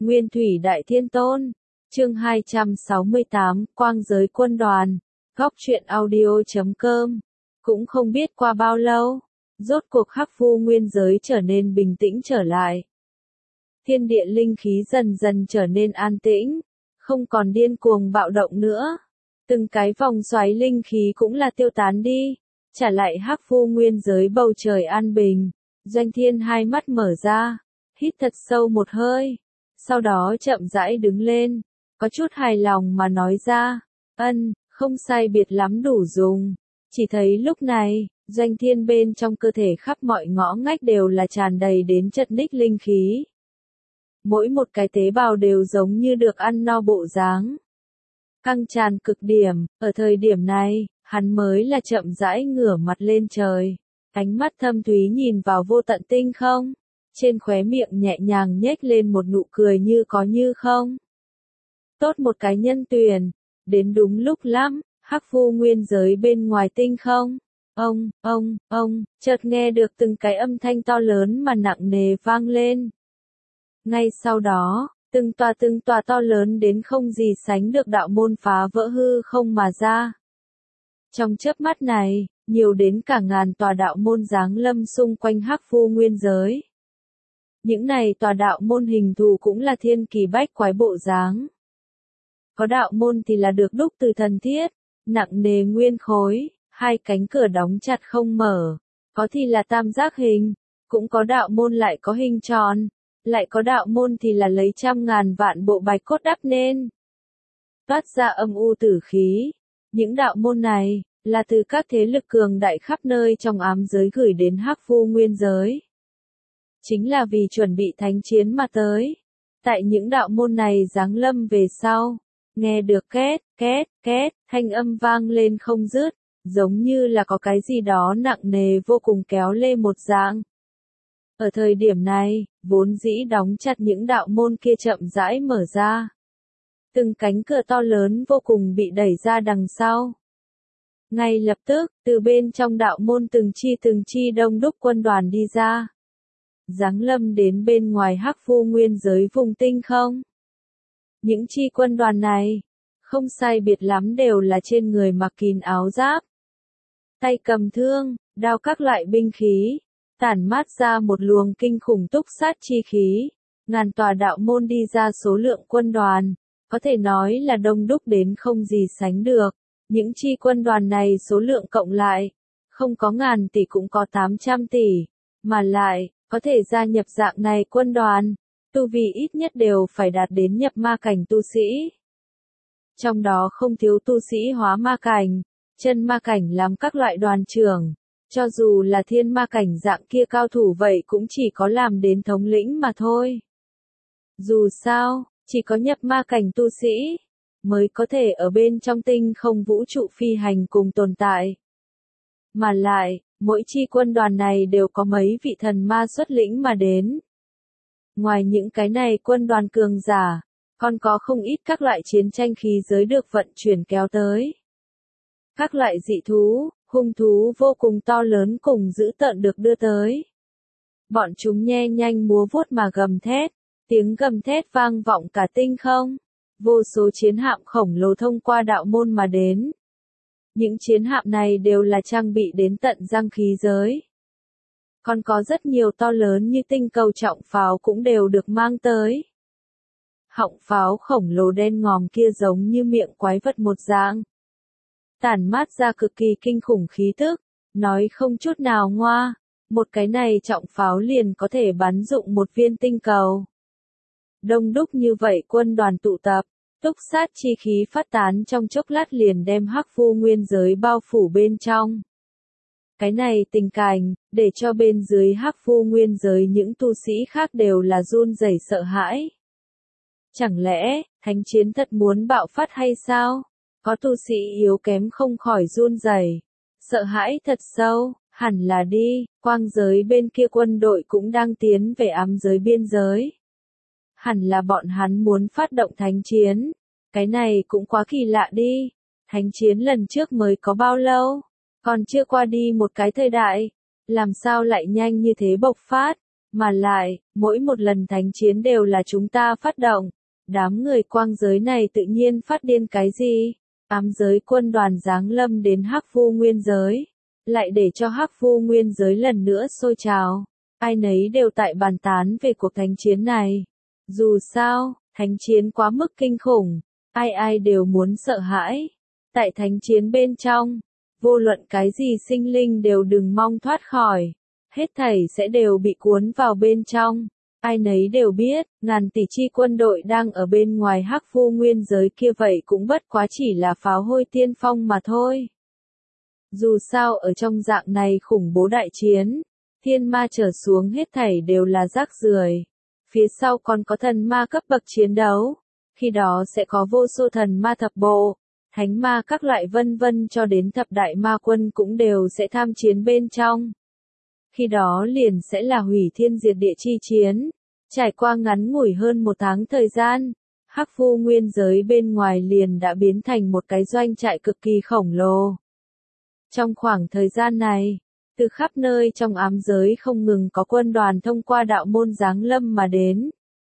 Nguyên Thủy Đại Thiên Tôn. Chương 268, Quang Giới Quân Đoàn. Góc truyện audio.com. Cũng không biết qua bao lâu, rốt cuộc Hắc Vu Nguyên Giới trở nên bình tĩnh trở lại. Thiên địa linh khí dần dần trở nên an tĩnh, không còn điên cuồng bạo động nữa. Từng cái vòng xoáy linh khí cũng là tiêu tán đi, trả lại Hắc Vu Nguyên Giới bầu trời an bình. Doanh Thiên hai mắt mở ra, hít thật sâu một hơi, sau đó chậm rãi đứng lên, có chút hài lòng mà nói ra, không sai biệt lắm đủ dùng. Chỉ thấy lúc này, Doanh Thiên bên trong cơ thể khắp mọi ngõ ngách đều là tràn đầy đến chật ních linh khí. Mỗi một cái tế bào đều giống như được ăn no bộ dáng. Căng tràn cực điểm, ở thời điểm này, hắn mới là chậm rãi ngửa mặt lên trời. Ánh mắt thâm thúy nhìn vào vô tận tinh không. Trên khóe miệng nhẹ nhàng nhếch lên một nụ cười như có như không. Tốt một cái nhân tuyển, đến đúng lúc lắm, Hắc Vu Nguyên Giới bên ngoài tinh không. Chợt nghe được từng cái âm thanh to lớn mà nặng nề vang lên. Ngay sau đó, từng tòa to lớn đến không gì sánh được đạo môn phá vỡ hư không mà ra. Trong chớp mắt này, nhiều đến cả ngàn tòa đạo môn giáng lâm xung quanh Hắc Vu Nguyên Giới. Những này tòa đạo môn hình thù cũng là thiên kỳ bách quái bộ dáng. Có đạo môn thì là được đúc từ thần thiết, nặng nề nguyên khối, hai cánh cửa đóng chặt không mở, có thì là tam giác hình, cũng có đạo môn lại có hình tròn, lại có đạo môn thì là lấy trăm ngàn vạn bộ bạch cốt đắp nên. Toát ra âm u tử khí, những đạo môn này, là từ các thế lực cường đại khắp nơi trong ám giới gửi đến Hắc Vu Nguyên Giới. Chính là vì chuẩn bị thánh chiến mà tới. Tại những đạo môn này giáng lâm về sau, nghe được két, thanh âm vang lên không dứt, giống như là có cái gì đó nặng nề vô cùng kéo lê một dạng. Ở thời điểm này, vốn dĩ đóng chặt những đạo môn kia chậm rãi mở ra. Từng cánh cửa to lớn vô cùng bị đẩy ra đằng sau. Ngay lập tức, từ bên trong đạo môn từng chi đông đúc quân đoàn đi ra. Giáng lâm đến bên ngoài Hắc Vu Nguyên Giới vùng tinh không. Những chi quân đoàn này, không sai biệt lắm đều là trên người mặc kín áo giáp. Tay cầm thương, đao các loại binh khí, tản mát ra một luồng kinh khủng túc sát chi khí. Ngàn tòa đạo môn đi ra số lượng quân đoàn, có thể nói là đông đúc đến không gì sánh được. Những chi quân đoàn này số lượng cộng lại, không có ngàn tỷ cũng có 800 tỷ, mà lại, có thể gia nhập dạng này quân đoàn, tu vi ít nhất đều phải đạt đến nhập ma cảnh tu sĩ. Trong đó không thiếu tu sĩ hóa ma cảnh, chân ma cảnh làm các loại đoàn trưởng, cho dù là thiên ma cảnh dạng kia cao thủ vậy cũng chỉ có làm đến thống lĩnh mà thôi. Dù sao, chỉ có nhập ma cảnh tu sĩ, mới có thể ở bên trong tinh không vũ trụ phi hành cùng tồn tại. Mà lại, mỗi chi quân đoàn này đều có mấy vị thần ma xuất lĩnh mà đến. Ngoài những cái này quân đoàn cường giả, còn có không ít các loại chiến tranh khí giới được vận chuyển kéo tới. Các loại dị thú, hung thú vô cùng to lớn cùng dữ tợn được đưa tới. Bọn chúng nhe nhanh múa vuốt mà gầm thét, tiếng gầm thét vang vọng cả tinh không. Vô số chiến hạm khổng lồ thông qua đạo môn mà đến. Những chiến hạm này đều là trang bị đến tận răng khí giới. Còn có rất nhiều to lớn như tinh cầu trọng pháo cũng đều được mang tới. Họng pháo khổng lồ đen ngòm kia giống như miệng quái vật một dạng. Tản mát ra cực kỳ kinh khủng khí tức, nói không chút nào ngoa, một cái này trọng pháo liền có thể bắn dụng một viên tinh cầu. Đông đúc như vậy quân đoàn tụ tập, túc sát chi khí phát tán trong chốc lát liền đem Hắc Vu Nguyên Giới bao phủ bên trong. Cái này tình cảnh, để cho bên dưới Hắc Vu Nguyên Giới những tu sĩ khác đều là run rẩy sợ hãi. Chẳng lẽ, thánh chiến thật muốn bạo phát hay sao? Có tu sĩ yếu kém không khỏi run rẩy, sợ hãi thật sâu, hẳn là đi, quang giới bên kia quân đội cũng đang tiến về ám giới biên giới. Hẳn là bọn hắn muốn phát động thánh chiến. Cái này cũng quá kỳ lạ đi. Thánh chiến lần trước mới có bao lâu? Còn chưa qua đi một cái thời đại. Làm sao lại nhanh như thế bộc phát? Mà lại, mỗi một lần thánh chiến đều là chúng ta phát động. Đám người quang giới này tự nhiên phát điên cái gì? Ám giới quân đoàn giáng lâm đến Hắc Vu Nguyên giới. Lại để cho Hắc Vu Nguyên giới lần nữa sôi trào. Ai nấy đều tại bàn tán về cuộc thánh chiến này. Dù sao, thánh chiến quá mức kinh khủng. Ai ai đều muốn sợ hãi. Tại thánh chiến bên trong, vô luận cái gì sinh linh đều đừng mong thoát khỏi. Hết thảy sẽ đều bị cuốn vào bên trong. Ai nấy đều biết, ngàn tỷ chi quân đội đang ở bên ngoài Hắc Vu Nguyên giới kia vậy cũng bất quá chỉ là pháo hôi tiên phong mà thôi. Dù sao ở trong dạng này khủng bố đại chiến, thiên ma trở xuống hết thảy đều là rác rưởi. Phía sau còn có thần ma cấp bậc chiến đấu. Khi đó sẽ có vô số thần ma thập bộ, thánh ma các loại vân vân cho đến thập đại ma quân cũng đều sẽ tham chiến bên trong. Khi đó liền sẽ là hủy thiên diệt địa chi chiến. Trải qua ngắn ngủi hơn 1 tháng thời gian, Hắc Vu Nguyên giới bên ngoài liền đã biến thành một cái doanh trại cực kỳ khổng lồ. Trong khoảng thời gian này, từ khắp nơi trong ám giới không ngừng có quân đoàn thông qua đạo môn giáng lâm mà đến.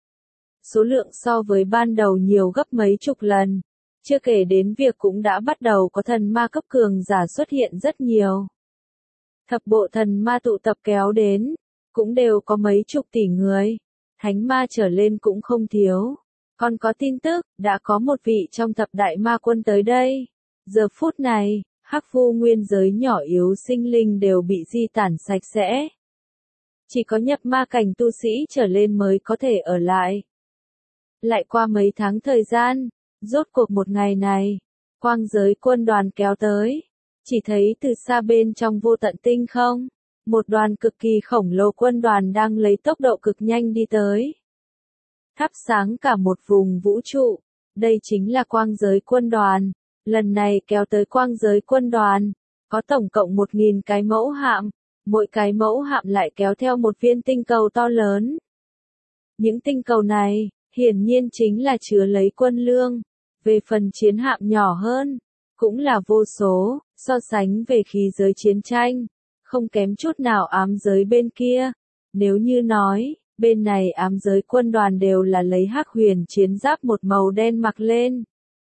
Số lượng so với ban đầu nhiều gấp mấy chục lần, chưa kể đến việc cũng đã bắt đầu có thần ma cấp cường giả xuất hiện rất nhiều. Thập bộ thần ma tụ tập kéo đến, cũng đều có mấy chục tỷ người, thánh ma trở lên cũng không thiếu. Còn có tin tức, đã có một vị trong thập đại ma quân tới đây. Giờ phút này, Hắc Vu Nguyên giới nhỏ yếu sinh linh đều bị di tản sạch sẽ. Chỉ có nhập ma cảnh tu sĩ trở lên mới có thể ở lại. Lại qua mấy tháng thời gian, rốt cuộc một ngày này, quang giới quân đoàn kéo tới. Chỉ thấy từ xa bên trong vô tận tinh không, một đoàn cực kỳ khổng lồ quân đoàn đang lấy tốc độ cực nhanh đi tới. Thắp sáng cả một vùng vũ trụ, đây chính là quang giới quân đoàn. Lần này kéo tới quang giới quân đoàn, có tổng cộng 1000 cái mẫu hạm, mỗi cái mẫu hạm lại kéo theo một viên tinh cầu to lớn. Những tinh cầu này, hiển nhiên chính là chứa lấy quân lương, về phần chiến hạm nhỏ hơn, cũng là vô số, so sánh về khí giới chiến tranh, không kém chút nào ám giới bên kia. Nếu như nói, bên này ám giới quân đoàn đều là lấy hắc huyền chiến giáp một màu đen mặc lên.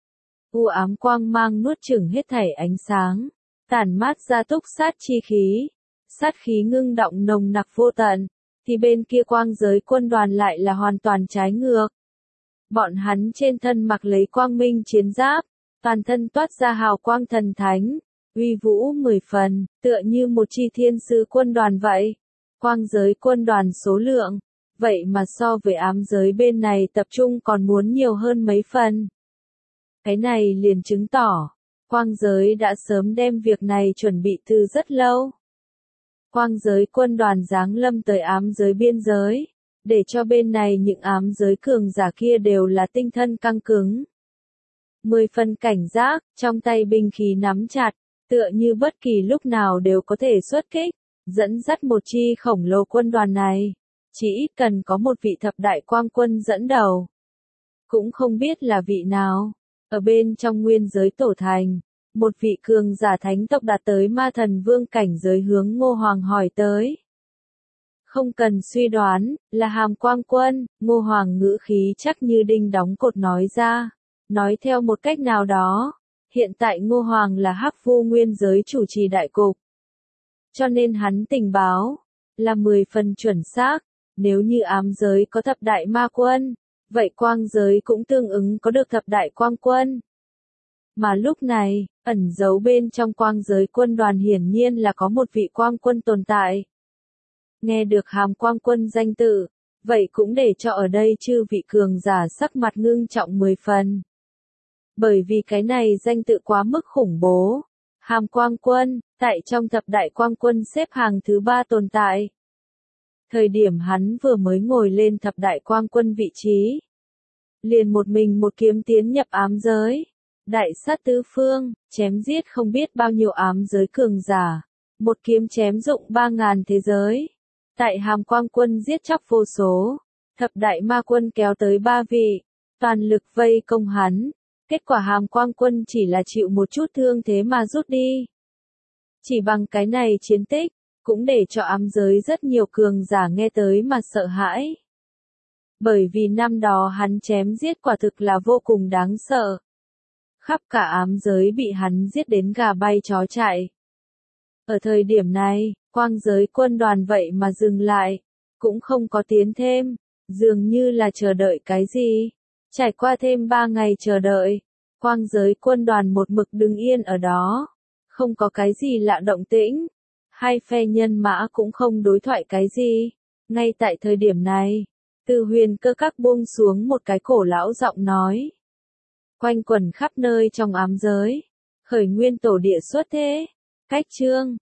U ám quang mang nuốt chửng hết thảy ánh sáng, tản mát ra túc sát chi khí, sát khí ngưng động nồng nặc vô tận, thì bên kia quang giới quân đoàn lại là hoàn toàn trái ngược. Bọn hắn trên thân mặc lấy quang minh chiến giáp, toàn thân toát ra hào quang thần thánh, uy vũ 10 phần, tựa như một chi thiên sứ quân đoàn vậy. Quang giới quân đoàn số lượng, vậy mà so với ám giới bên này tập trung còn muốn nhiều hơn mấy phần. Cái này liền chứng tỏ, quang giới đã sớm đem việc này chuẩn bị từ rất lâu. Quang giới quân đoàn giáng lâm tới ám giới biên giới, để cho bên này những ám giới cường giả kia đều là tinh thần căng cứng. 10 phần cảnh giác, trong tay binh khí nắm chặt, tựa như bất kỳ lúc nào đều có thể xuất kích, dẫn dắt một chi khổng lồ quân đoàn này. Chỉ ít cần có một vị thập đại quang quân dẫn đầu. Cũng không biết là vị nào. Ở bên trong nguyên giới tổ thành, một vị cường giả thánh tộc đạt tới ma thần vương cảnh giới hướng Ngô Hoàng hỏi tới. Không cần suy đoán, là Hàm Quang Quân, Ngô Hoàng ngữ khí chắc như đinh đóng cột nói ra. Nói theo một cách nào đó, hiện tại Ngô Hoàng là Hắc Vu Nguyên giới chủ trì đại cục. Cho nên hắn tình báo, là 10 phần chuẩn xác, nếu như ám giới có thập đại ma quân, vậy quang giới cũng tương ứng có được thập đại quang quân. Mà lúc này, ẩn giấu bên trong quang giới quân đoàn hiển nhiên là có một vị quang quân tồn tại. Nghe được Hàm Quang Quân danh tự, vậy cũng để cho ở đây chư vị cường giả sắc mặt ngưng trọng 10 phần. Bởi vì cái này danh tự quá mức khủng bố. Hàm Quang Quân, tại trong thập đại quang quân xếp hàng thứ 3 tồn tại. Thời điểm hắn vừa mới ngồi lên thập đại quang quân vị trí. Liền một mình một kiếm tiến nhập ám giới. Đại sát tứ phương, chém giết không biết bao nhiêu ám giới cường giả. Một kiếm chém dụng 3000 thế giới. Tại Hàm Quang Quân giết chóc vô số. Thập đại ma quân kéo tới 3 vị. Toàn lực vây công hắn. Kết quả Hàm Quang Quân chỉ là chịu một chút thương thế mà rút đi. Chỉ bằng cái này chiến tích, cũng để cho ám giới rất nhiều cường giả nghe tới mà sợ hãi. Bởi vì năm đó hắn chém giết quả thực là vô cùng đáng sợ. Khắp cả ám giới bị hắn giết đến gà bay chó chạy. Ở thời điểm này, quang giới quân đoàn vậy mà dừng lại, cũng không có tiến thêm, dường như là chờ đợi cái gì. Trải qua thêm 3 ngày chờ đợi, quang giới quân đoàn một mực đứng yên ở đó, không có cái gì lạ động tĩnh, hai phe nhân mã cũng không đối thoại cái gì. Ngay tại thời điểm này, từ huyền cơ các buông xuống một cái cổ lão giọng nói. Quanh quẩn khắp nơi trong ám giới, khởi nguyên tổ địa xuất thế, cách chương.